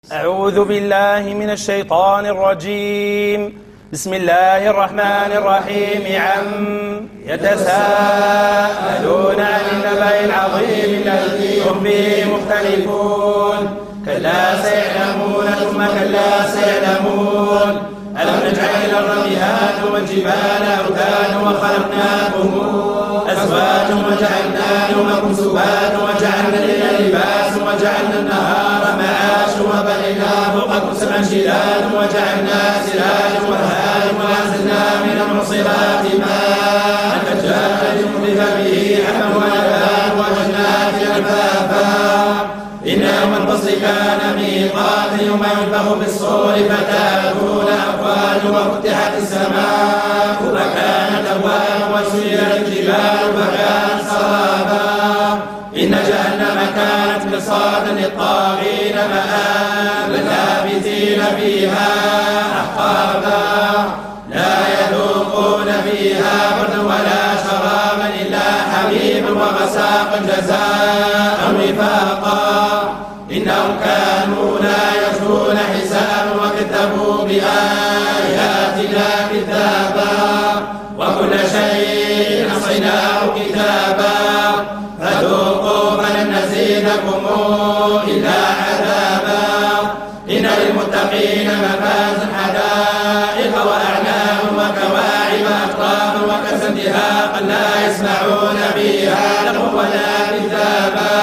أعوذ بالله من الشيطان الرجيم. بسم الله الرحمن الرحيم. يتساءلون عن النبأ العظيم الذي هم فيه مختلفون. كلا سيعلمون ثم كلا سيعلمون. ألم نجعل الأرض مهادا والجبال أوتادا وخلقناكم أزواجا وجعلنا نومكم سباتا وجعلنا الليل لباسا وجعلنا النهار معاشا وبنينا فوقكم سبعا شدادا وجعلنا سراجا وهاجا وأنزلنا من المعصرات ماء ثجاجا لنخرج به حبا ونباتا وجنات ألفافا إن يوم الفصل كان ميقاتا يوم ينفخ في الصور فتأتون أفواجا وفتحت السماء فكانت أبوابا وسيرت الجبال فكانت سرابا إن جهنم كانت مرصادا للطاغين مآبا لابثين فيها أحقابا لا يذوقون فيها بردا ولا شرابا إلا حميما وغساقا جزاء وفاقا إنهم كانوا لا يرجون حسابا وكذبوا بآياتنا كذابا وكل شيء أحصيناه كتابا فذوقوا فلن نزيدكم إلا عذابا إن للمتقين مفازا حدائق وأعنابا وكواعب أترابا وكأسا دهاقا لا يسمعون فيها لغوا ولا كذابا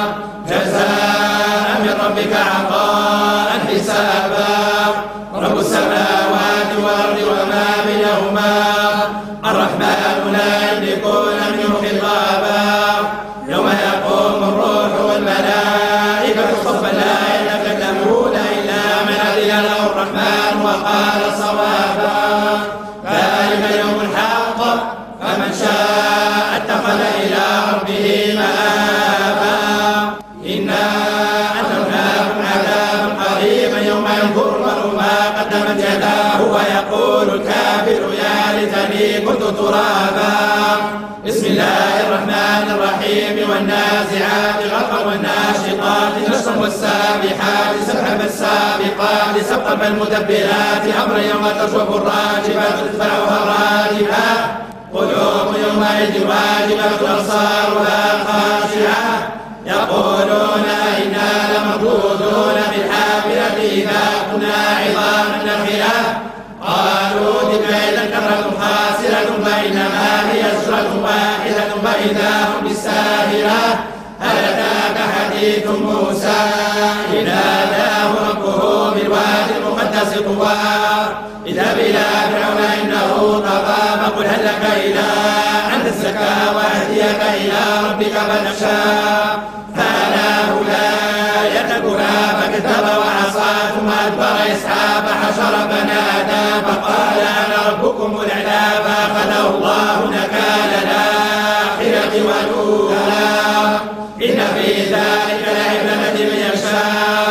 جزاء من ربك عطاء حسابا رب السماوات والأرض وما بينهما الرحمن لا يملكون منه خطابا يوم يقوم الروح والملائكة صفا لا يتكلمون إلا من أذن له الرحمن وقال صوابا ذلك يوم الحق فمن شاء اتخذ إلى ربه مآبا إنا أنذرناكم عذابا قريبا يوم ينظر المرء ما قدمت يداه ويقول الكافر يا ليتني كنت ترابا بسم الله الرحمن الرحيم والنازعات غرقا والناشطات نشرا والسابحات سبحا فالسابقات سبقا فالمدبرات أمرا يوم ترجف الراجفة تتبعها رادفة قلوب يومئذ واجبة أبصارها خاشعة يقولون إنا لمردودون في الحافرة إذا كنا عظاما نخرة قالوا تلك إذا كرة خاسرة فإنما هي زجرة واحدة فإذا هم بالساهرة هل أتاك حديث موسى إذ ناداه ربه بالوادي المقدس طوى اذهب إلى فرعون إنه طغى فقل هل لك إلى أن تزكى وأهديك إلى ربك فتخشى فأناه الآية الكبرى فكذب وعصى ثم أدبر يسعى فحشر فنادى فقال أنا ربكم الأعلى فأخذه الله نكال الآخرة والأولى إن في ذلك لعبرة لمن يخشى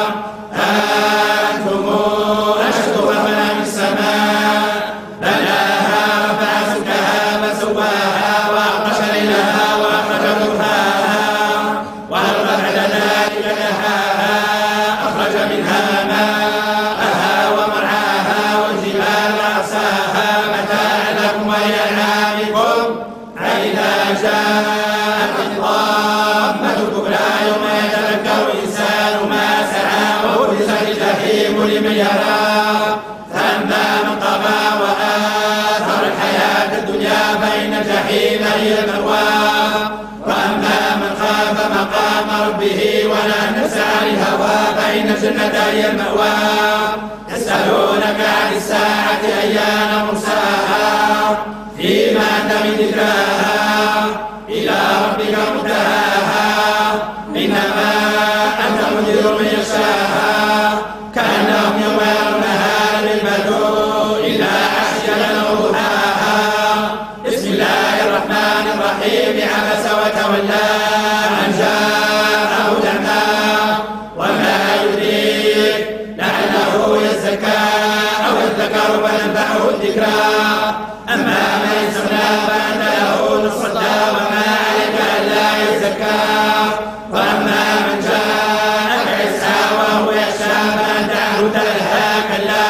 أنتم أشد خلقا من السماء بناها رفع سمكها فسواها وأغطش ليلها وأخرج ضحاها والأرض بعد ذلك دحاها أخرج منها ماءها ومرعاها والجبال أرساها متاعا لكم ولأنعامكم فإذا جاءت الطامة الكبرى يوم يتذكر الإنسان ما سعى وبرزت الجحيم لمن يرى فأما من طغى وآثر الحياة الدنيا فإن الجحيم هي المأوى وأما من خاف مقام ربه ونهى النفس عن الهوى فإن الجنة هي المأوى يسألونك عن الساعة أيان مرساها فيما أنت من ذكراها إلى ربك منتهاها إنما أنت منذر من يخشاها كأنهم يوم يرونها لم يلبثوا إلا عشية أو ضحاها بسم الله الرحمن الرحيم عبس وتولى أن جاءه الأعمى وما يدريك لعله يزكى أو يذكر فتنفعه الذكرى أما من استغنى فأنت له تصدى وما عليك ألا يزكى وأما من جاءك يسعى وهو يخشى فأنت لابد لها كلا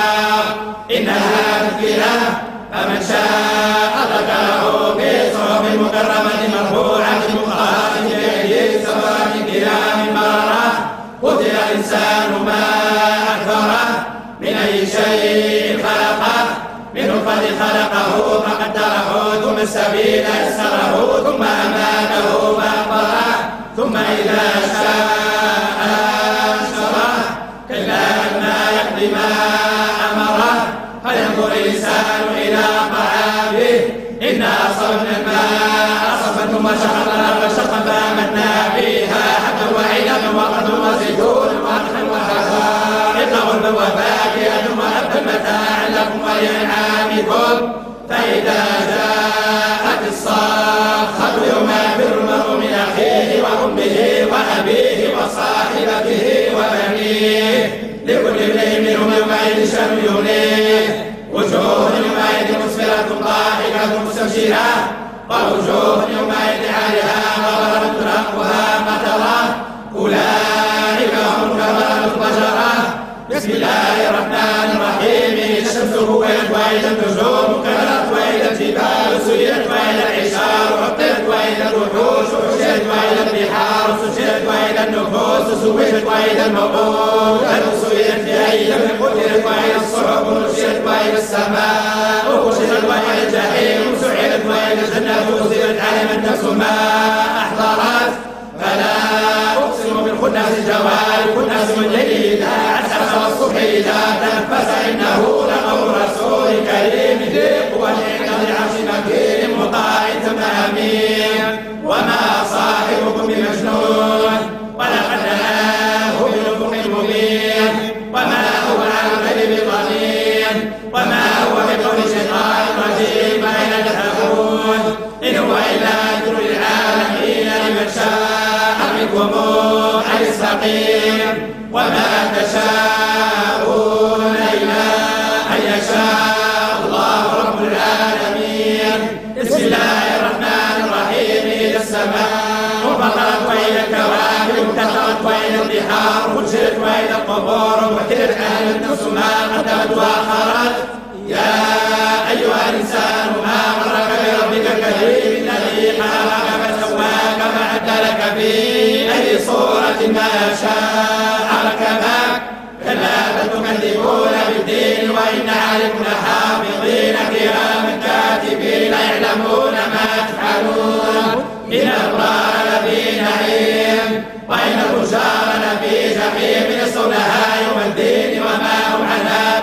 إنها تذكرة فمن شاء ذكره في صحف مكرمة مرفوعة مطهرة بأيدي سفرة كرام بررة قتل الإنسان ما أكفره من أي شيء خلقه من نطفة خلقه فقدره ثم السبيل يسره ثم أماته فأقبره ثم إذا شاء أنشره كلا لما يقضي ما أمره فلينظر الإنسان إلى طعامه إنا صببنا الماء صبا ثم شققنا الأرض شقا فأنبتنا فيها حبا وعنبا وقضبا وزيتونا وعسلا وحدائق غلبا وفاكهة وأبا متاعا لكم ولأنعامكم فإذا جاءت الصاخة يوم يفر المرء من أخيه وأمه وأبيه وصاحبته وبنيه لكل امرئ منهم يومئذ شأن يغنيه وجوه يومئذ مسفرة ضاحكة مستبشرة ووجوه يومئذ عاليها غبرة ترهقها قترة أولئك هم الكفرة الفجرة بسم الله الرحمن الرحيم الشمس كورت وإذا النجوم كدرت وإذا الجبال سيرت وإذا العشار عطلت وإذا الوحوش حشرت وإذا البحار سجرت وإذا النفوس سويت وإذا الموءودة سئلت بأي ذنب قتلت وإذا الصحف نشرت وإذا السماء كشطت وإذا الجحيم سعرت وإذا الجنة أزلت علمت نفس ما أحضرت فلا أقسم بالخنس الجوار الكنس من الليل إذا عسعس والصبح إذا تنفس إنه لقول رسول كريم ذي قوة عند ذي العرش مكين مطاع ثم أمين وما صاحبكم بمجنون ولقد رآه بالأفق المبين وما هو على الغيب بضنين وما هو بقول شيطان رجيم أين تذهبون إن هو إلا ذكر للعالمين لمن شاء منكم أن يستقيم وما تشاءون إلا أن يشاء الله رب العالمين بسم الله الرحمن الرحيم إذا السماء انفطرت وإذا الكواكب انتثرت وإذا البحار فجرت وإذا القبور بعثرت أهل النفس ما قدمت وأخرت يا أيها الإنسان ما غرك بربك الكريم الذي خلقك فسواك فعدلك في أي صورة ما شاء ركبك كلا بل تكذبون بالدين وإن عليكم لحافظين كراما كاتبين يعلمون ما تفعلون إن الأبرار لفي نعيم وإن الفجار لفي جحيم يصلونها يوم الدين وما هم عنها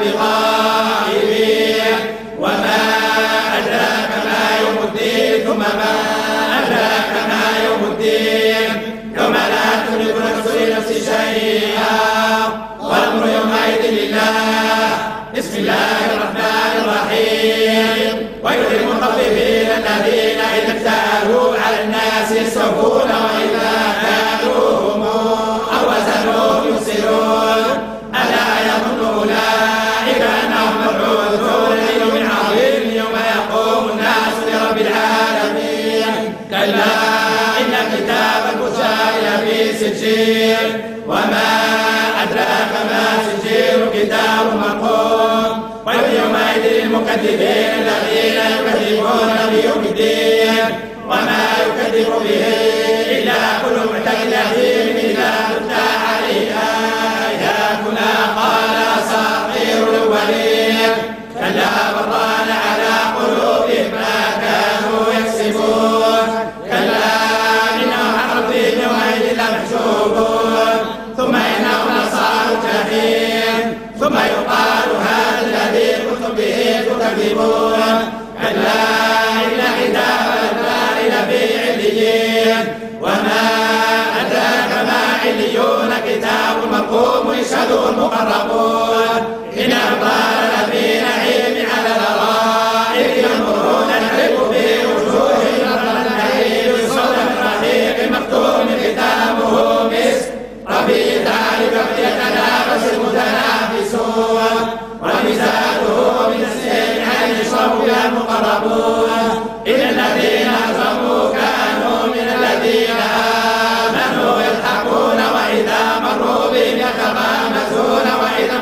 بغائبين وما أدراك ما يوم الدين ثم ما أدراك ما يوم الدين يوم لا تملك نفس لنفس شيئا والأمر يومئذ لله بسم الله الرحمن الرحيم ويل للمطففين الذين إذا اكتالوا على الناس يستوفون وإذا كالوهم أو وزنوهم يخسرون ألا يظن أولئك أنهم مبعوثون ليوم عظيم يوم يقوم الناس لرب العالمين كلا إن كتاب الفجار لفي سجين وما أدراك ما سجين كتاب مرقوم ويل يومئذ للمكذبين الذين يكذبون بيوم الدين وما يكذب به إلا كل معتد أثيم إذا تتلى عليه آياتنا قال أساطير الأولين كلا بل ران على قلوبهم ما كانوا يكسبون كلا إنهم عن ربهم يومئذ لمحجوبون ثم إنهم لصالوا الجحيم ثم يقال هذا الذي كنتم به تكذبون كلا إن كتاب الأبرار لفي عليين وما أدراك ما عليون كتاب مرقوم يشهده المقربون إن الأبرار لفي نعيم على الأرائك ينظرون تعرف في وجوههم نظرة النعيم يسقون من رحيق مختوم ختامه مسك وفي ذلك فليتنافس المتنافسون ومزاجه من السيل عين يشرب بها المقربون إن الذين أجرموا كانوا من الذين آمنوا يضحكون وإذا مروا بهم يتغامزون وإذا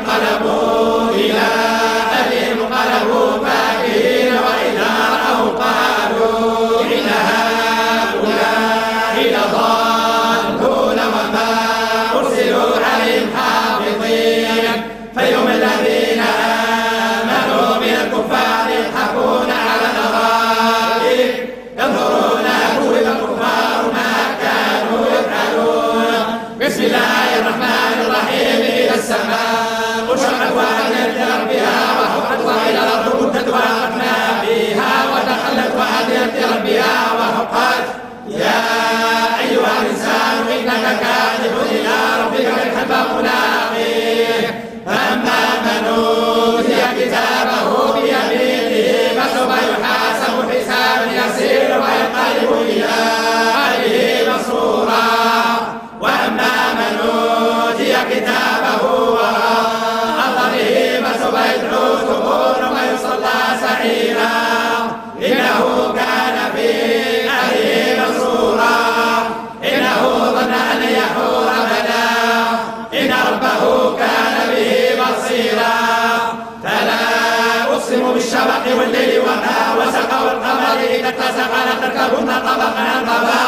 سوف يدعو ثبورا ويصلى سعيرا إنه كان في أهله مسرورا إنه ظن أن يحور بدا إن ربه كان به بصيرا فلا أقسم بالشفق والليل وما وسق والقمر إذا اتسق لتركبن طبقا عن طبق